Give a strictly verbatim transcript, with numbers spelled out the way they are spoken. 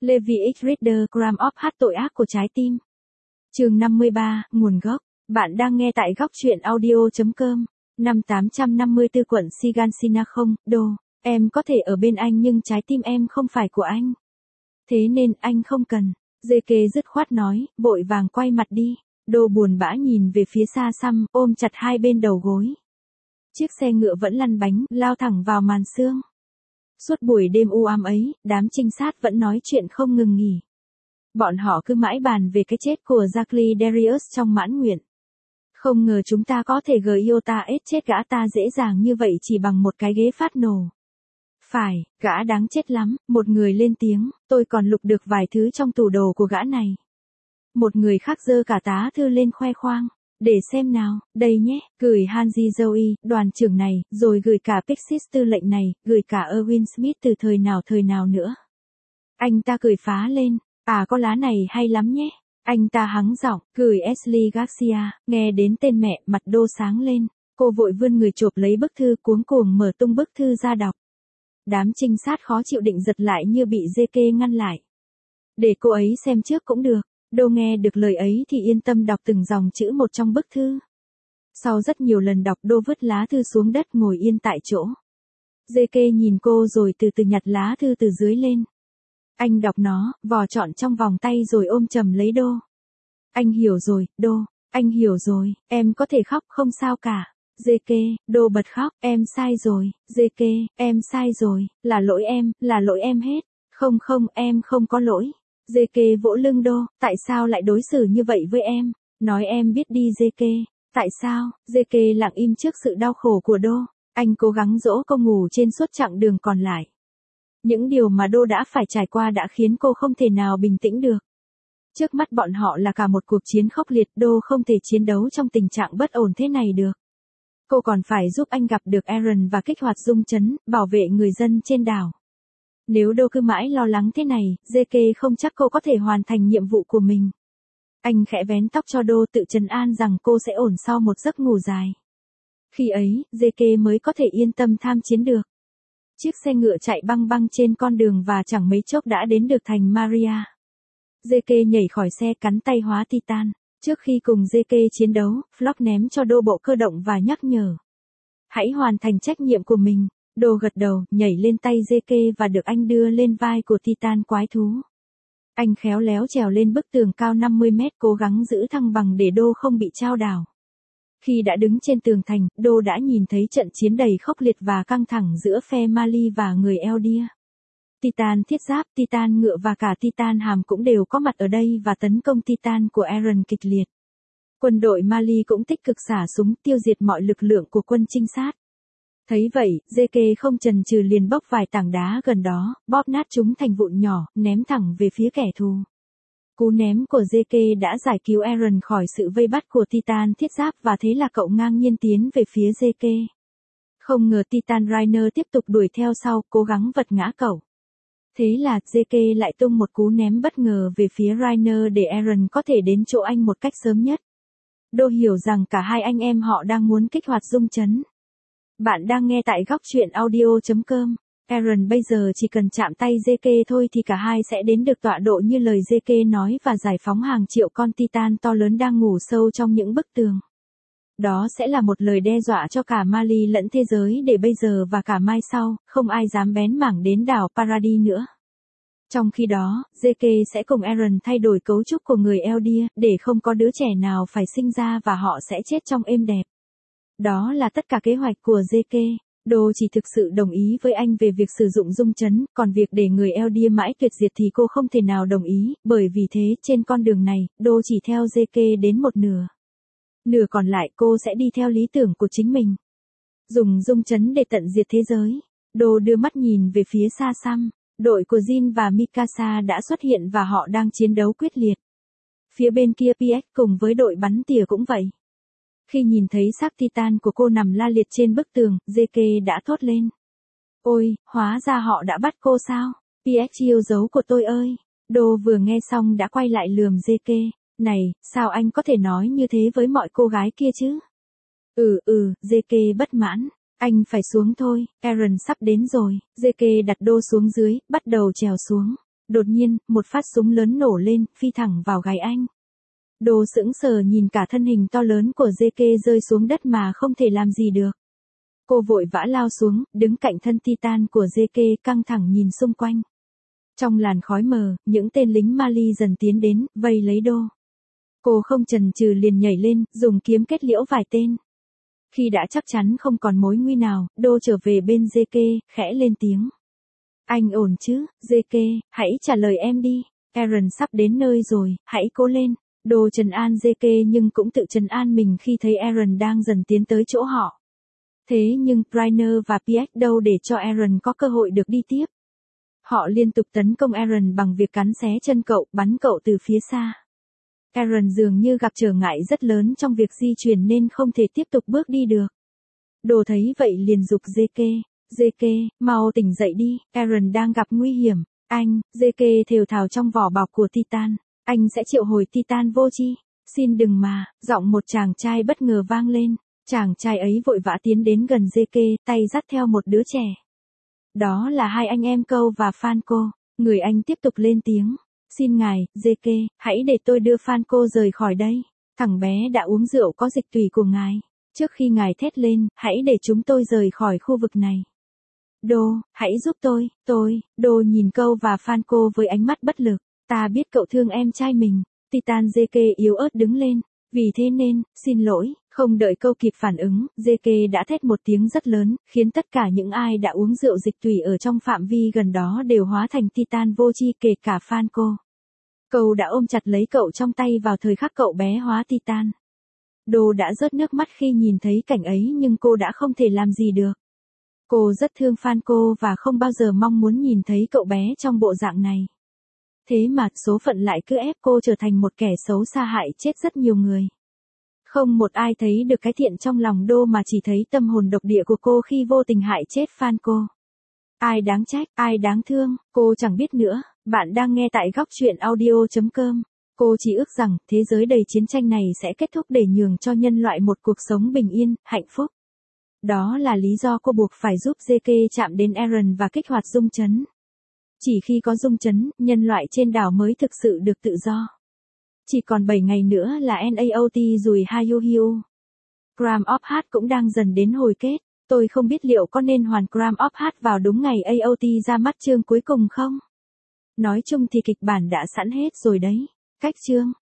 Levi X. Reader, Gram of Hát tội ác của trái tim. Chương năm mươi ba, nguồn gốc. Bạn đang nghe tại góc truyện audio.com. Năm tám trăm năm mươi tư quận Sigansina không, Đô. Em có thể ở bên anh nhưng trái tim em không phải của anh. Thế nên anh không cần. Dê kê dứt khoát nói, vội vàng quay mặt đi. Đô buồn bã nhìn về phía xa xăm, ôm chặt hai bên đầu gối. Chiếc xe ngựa vẫn lăn bánh, lao thẳng vào màn sương. Suốt buổi đêm u ám ấy, đám trinh sát vẫn nói chuyện không ngừng nghỉ. Bọn họ cứ mãi bàn về cái chết của Jackie Darius trong mãn nguyện. Không ngờ chúng ta có thể gợi yêu ta ết chết gã ta dễ dàng như vậy chỉ bằng một cái ghế phát nổ. Phải, gã đáng chết lắm, một người lên tiếng, tôi còn lục được vài thứ trong tủ đồ của gã này. Một người khác giơ cả tá thư lên khoe khoang. Để xem nào, đây nhé, gửi Hanji Zoe, đoàn trưởng này, rồi gửi cả Pixis tư lệnh này, gửi cả Erwin Smith từ thời nào thời nào nữa. Anh ta cười phá lên, à có lá này hay lắm nhé. Anh ta hắng giọng, gửi Ashley Garcia, nghe đến tên mẹ, mặt Đô sáng lên. Cô vội vươn người chộp lấy bức thư cuống cuồng mở tung bức thư ra đọc. Đám trinh sát khó chịu định giật lại như bị dê kê ngăn lại. Để cô ấy xem trước cũng được. Đô nghe được lời ấy thì yên tâm đọc từng dòng chữ một trong bức thư. Sau rất nhiều lần đọc Đô vứt lá thư xuống đất ngồi yên tại chỗ. Dê kê nhìn cô rồi từ từ nhặt lá thư từ dưới lên. Anh đọc nó, vò trọn trong vòng tay rồi ôm chầm lấy Đô. Anh hiểu rồi, Đô, anh hiểu rồi, em có thể khóc không sao cả. Dê kê, Đô bật khóc, em sai rồi, Dê kê, em sai rồi, là lỗi em, là lỗi em hết. Không không, em không có lỗi. Dê kê vỗ lưng Đô, tại sao lại đối xử như vậy với em? Nói em biết đi Dê kê. Tại sao? Dê kê lặng im trước sự đau khổ của Đô. Anh cố gắng dỗ cô ngủ trên suốt chặng đường còn lại. Những điều mà Đô đã phải trải qua đã khiến cô không thể nào bình tĩnh được. Trước mắt bọn họ là cả một cuộc chiến khốc liệt, Đô không thể chiến đấu trong tình trạng bất ổn thế này được. Cô còn phải giúp anh gặp được Aaron và kích hoạt dung trấn, bảo vệ người dân trên đảo. Nếu Đô cứ mãi lo lắng thế này, dê kê không chắc cô có thể hoàn thành nhiệm vụ của mình. Anh khẽ vén tóc cho Đô tự trấn an rằng cô sẽ ổn sau một giấc ngủ dài. Khi ấy, dê kê mới có thể yên tâm tham chiến được. Chiếc xe ngựa chạy băng băng trên con đường và chẳng mấy chốc đã đến được thành Maria. dê kê nhảy khỏi xe cắn tay hóa Titan. Trước khi cùng dê kê chiến đấu, Flock ném cho Đô bộ cơ động và nhắc nhở. Hãy hoàn thành trách nhiệm của mình. Đô gật đầu, nhảy lên tay dê kê và được anh đưa lên vai của Titan quái thú. Anh khéo léo trèo lên bức tường cao năm mươi mét cố gắng giữ thăng bằng để Đô không bị chao đảo. Khi đã đứng trên tường thành, Đô đã nhìn thấy trận chiến đầy khốc liệt và căng thẳng giữa phe Mali và người Eldia. Titan thiết giáp, Titan ngựa và cả Titan hàm cũng đều có mặt ở đây và tấn công Titan của Aaron kịch liệt. Quân đội Mali cũng tích cực xả súng tiêu diệt mọi lực lượng của quân trinh sát. Thấy vậy, dê kê không chần chừ liền bốc vài tảng đá gần đó, bóp nát chúng thành vụn nhỏ, ném thẳng về phía kẻ thù. Cú ném của dê kê đã giải cứu Aaron khỏi sự vây bắt của Titan thiết giáp và thế là cậu ngang nhiên tiến về phía dê kê. Không ngờ Titan Rainer tiếp tục đuổi theo sau, cố gắng vật ngã cậu. Thế là dê kê lại tung một cú ném bất ngờ về phía Rainer để Aaron có thể đến chỗ anh một cách sớm nhất. Đô hiểu rằng cả hai anh em họ đang muốn kích hoạt dung trấn. Bạn đang nghe tại góc truyện audio.com. Aaron bây giờ chỉ cần chạm tay dê kê thôi thì cả hai sẽ đến được tọa độ như lời dê kê nói và giải phóng hàng triệu con Titan to lớn đang ngủ sâu trong những bức tường. Đó sẽ là một lời đe dọa cho cả Mali lẫn thế giới để bây giờ và cả mai sau, không ai dám bén mảng đến đảo Paradis nữa. Trong khi đó, dê kê sẽ cùng Aaron thay đổi cấu trúc của người Eldia, để không có đứa trẻ nào phải sinh ra và họ sẽ chết trong êm đẹp. Đó là tất cả kế hoạch của dê kê. Đô chỉ thực sự đồng ý với anh về việc sử dụng dung trấn, còn việc để người Eldia mãi tuyệt diệt thì cô không thể nào đồng ý, bởi vì thế trên con đường này, Đô chỉ theo dê kê đến một nửa. Nửa còn lại cô sẽ đi theo lý tưởng của chính mình. Dùng dung trấn để tận diệt thế giới. Đô đưa mắt nhìn về phía xa xăm. Đội của Jin và Mikasa đã xuất hiện và họ đang chiến đấu quyết liệt. Phía bên kia pê ích cùng với đội bắn tỉa cũng vậy. Khi nhìn thấy xác Titan của cô nằm la liệt trên bức tường, dê kê đã thốt lên. Ôi, hóa ra họ đã bắt cô sao? pê ích yêu dấu của tôi ơi. Đô vừa nghe xong đã quay lại lườm dê kê. Này, sao anh có thể nói như thế với mọi cô gái kia chứ? Ừ ừ, dê kê bất mãn. Anh phải xuống thôi, Aaron sắp đến rồi. dê kê đặt Đô xuống dưới, bắt đầu trèo xuống. Đột nhiên, một phát súng lớn nổ lên, phi thẳng vào gáy anh. Đồ sững sờ nhìn cả thân hình to lớn của gi ca rơi xuống đất mà không thể làm gì được. Cô vội vã lao xuống, đứng cạnh thân Titan của gi ca căng thẳng nhìn xung quanh. Trong làn khói mờ, những tên lính Mali dần tiến đến, vây lấy Đô. Cô không chần chừ liền nhảy lên, dùng kiếm kết liễu vài tên. Khi đã chắc chắn không còn mối nguy nào, Đô trở về bên gi ca, khẽ lên tiếng. Anh ổn chứ, gi ca, hãy trả lời em đi. Aaron sắp đến nơi rồi, hãy cố lên. Đô trấn an gi ca nhưng cũng tự trấn an mình khi thấy Aaron đang dần tiến tới chỗ họ. Thế nhưng Bryner và Pierre đâu để cho Aaron có cơ hội được đi tiếp. Họ liên tục tấn công Aaron bằng việc cắn xé chân cậu, bắn cậu từ phía xa. Aaron dường như gặp trở ngại rất lớn trong việc di chuyển nên không thể tiếp tục bước đi được. Đồ thấy vậy liền giục gi ca, gi ca, mau tỉnh dậy đi, Aaron đang gặp nguy hiểm. Anh, gi ca thều thào trong vỏ bọc của Titan, anh sẽ triệu hồi Titan vô tri. Xin đừng mà, giọng một chàng trai bất ngờ vang lên. Chàng trai ấy vội vã tiến đến gần gi ca, tay dắt theo một đứa trẻ. Đó là hai anh em Câu và Franco. Người anh tiếp tục lên tiếng. Xin ngài, gi ca, hãy để tôi đưa Franco rời khỏi đây. Thằng bé đã uống rượu có dịch tủy của ngài. Trước khi ngài thét lên, hãy để chúng tôi rời khỏi khu vực này. Đô, hãy giúp tôi, tôi, Đô nhìn Câu và Franco với ánh mắt bất lực. Ta biết cậu thương em trai mình. Titan gi ca yếu ớt đứng lên. Vì thế nên, xin lỗi, không đợi Câu kịp phản ứng, gi ca đã thét một tiếng rất lớn, khiến tất cả những ai đã uống rượu dịch tủy ở trong phạm vi gần đó đều hóa thành Titan vô tri kể cả Franco. Câu đã ôm chặt lấy cậu trong tay vào thời khắc cậu bé hóa Titan. Đô đã rớt nước mắt khi nhìn thấy cảnh ấy nhưng cô đã không thể làm gì được. Cô rất thương Franco và không bao giờ mong muốn nhìn thấy cậu bé trong bộ dạng này. Thế mà số phận lại cứ ép cô trở thành một kẻ xấu xa hại chết rất nhiều người. Không một ai thấy được cái thiện trong lòng Đô mà chỉ thấy tâm hồn độc địa của cô khi vô tình hại chết Franco. Ai đáng trách, ai đáng thương, cô chẳng biết nữa. Bạn đang nghe tại góc truyện audio chấm com. Cô chỉ ước rằng thế giới đầy chiến tranh này sẽ kết thúc để nhường cho nhân loại một cuộc sống bình yên, hạnh phúc. Đó là lý do cô buộc phải giúp gi ca chạm đến Aaron và kích hoạt rung chấn. Chỉ khi có rung chấn, nhân loại trên đảo mới thực sự được tự do. Chỉ còn bảy ngày nữa là en a o tê rùi Hayuhiu. Gram of Heart cũng đang dần đến hồi kết. Tôi không biết liệu có nên hoàn Gram of Heart vào đúng ngày a o tê ra mắt chương cuối cùng không? Nói chung thì kịch bản đã sẵn hết rồi đấy. Cách chương